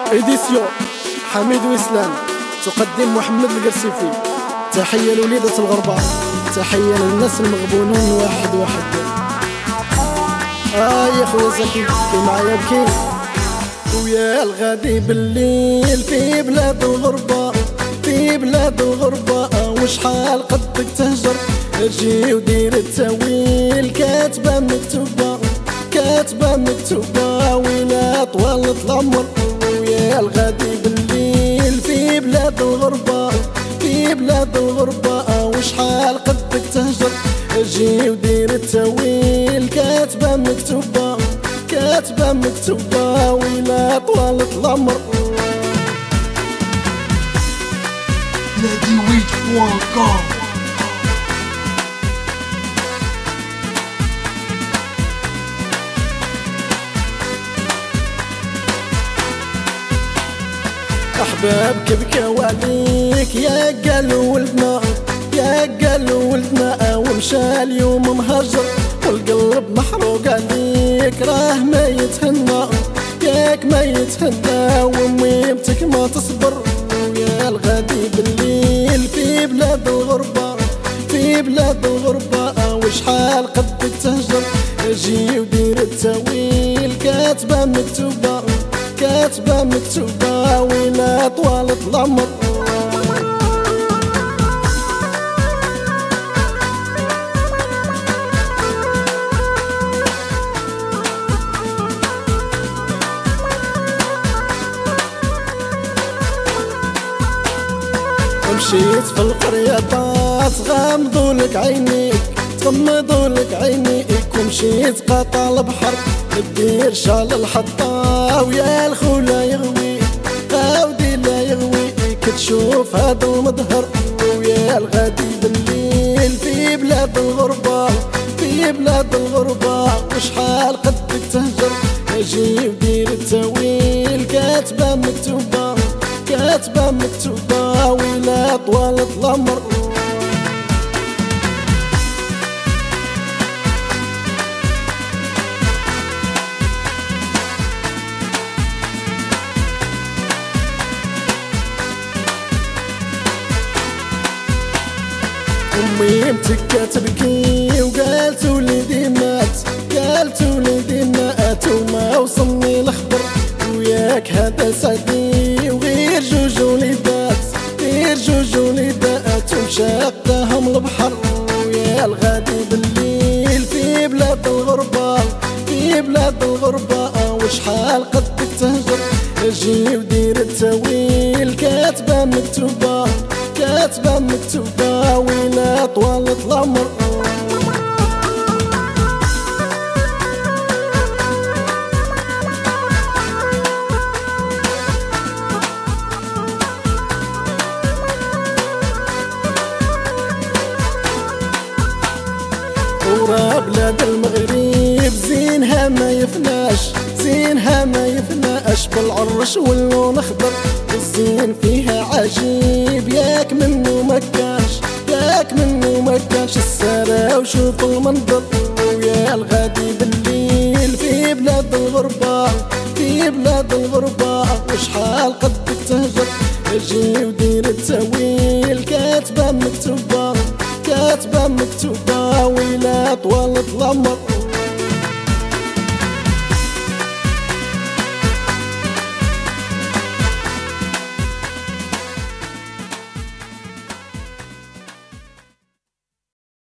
إديسيون حميد وإسلام تقدم محمد القرسيفي. تحية لوليدة الغربة، تحية للناس المغبونين واحد واحد. يا خويا زكي كي معايا بكي. ويا الغادي بالليل في بلاد الغربة، في بلاد الغربة وشحال قدك تهجر. اجي ودير التاويل كاتبة مكتوبة، كاتبة مكتوبة ويلا طوالة العمر. ويا الغادي بالليل في بلاد الغربة، في بلاد الغربة وشحال قدك تهجر. اجي ودير التاويل كاتبة مكتوبة، كاتبة مكتوبة ويلا طوالة العمر. Ladiweek.com أحبابك بكاو عليك يا قالوا ولدنا، يا قالوا ولدنا ومشى اليوم مهجر. والقلب محروق عليك راه ما يتهنى، ياك ما يتهنى وميمتك ما تصبر. ويا الغادي بالليل في بلاد الغربة، في بلاد الغربة وشحال قدك تهجر. اجي ودير التاويل كاتبة مكتوبة، كاتبة مكتوبة ويلا طوالة العمر. مشيت في القريات غمضولك عينيك، تغمضولك عينيك. ومشيت قاطع البحر ندير شال الحطة. ويا الخولا يغوي عاودي لا يغويك تشوف هذا المظهر. ويا الغادي بالليل في بلاد الغربة، في بلاد الغربة وشحال قدك تهجر. اجي ودير التاويل كاتبة مكتوبة، كاتبة مكتوبة ويلا طوالة العمر. أمي متكة تبكي وقالت وليدي مات، قالت وليدي مات وما وصلني الخبر. وياك هذا سعدي وغير جوج وليدات، غير جوج وليدات ومشاقاهم البحر. ويا الغادي بالليل في بلاد الغربة، في بلاد الغربة وشحال قدك تهجر. اجي ودير التاويل كاتبة مكتوبة، كاتبة مكتوبة ويلا طوالة العمر. ورا بلاد المغرب زينها ما يفناش، زينها ما يفناش. بالعرش واللون اخضر والزين فيها عجيب. ياك منو مكاش، ياك منو مكاش السارة وشوف المنظر. ويا الغادي بالليل في بلاد الغربة، في بلاد الغربة وشحال قدك تهجر. اجي ودير التاويل كاتبة مكتوبة، كاتبة مكتوبة ويلا طوالة العمر.